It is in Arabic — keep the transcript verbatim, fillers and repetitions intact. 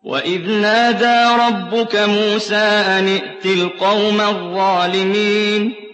وَإِذْ نَادَىٰ رَبُّكَ مُوسَىٰ أَنِ ائْتِ الْقَوْمَ الظَّالِمِينَ